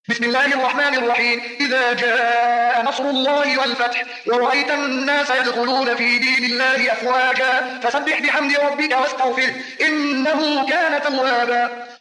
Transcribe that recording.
بسم الله الرحمن الرحيم. إذا جاء نصر الله والفتح ورأيت الناس يدخلون في دين الله أفواجا فسبح بحمد ربك واستغفره إنه كان توابا.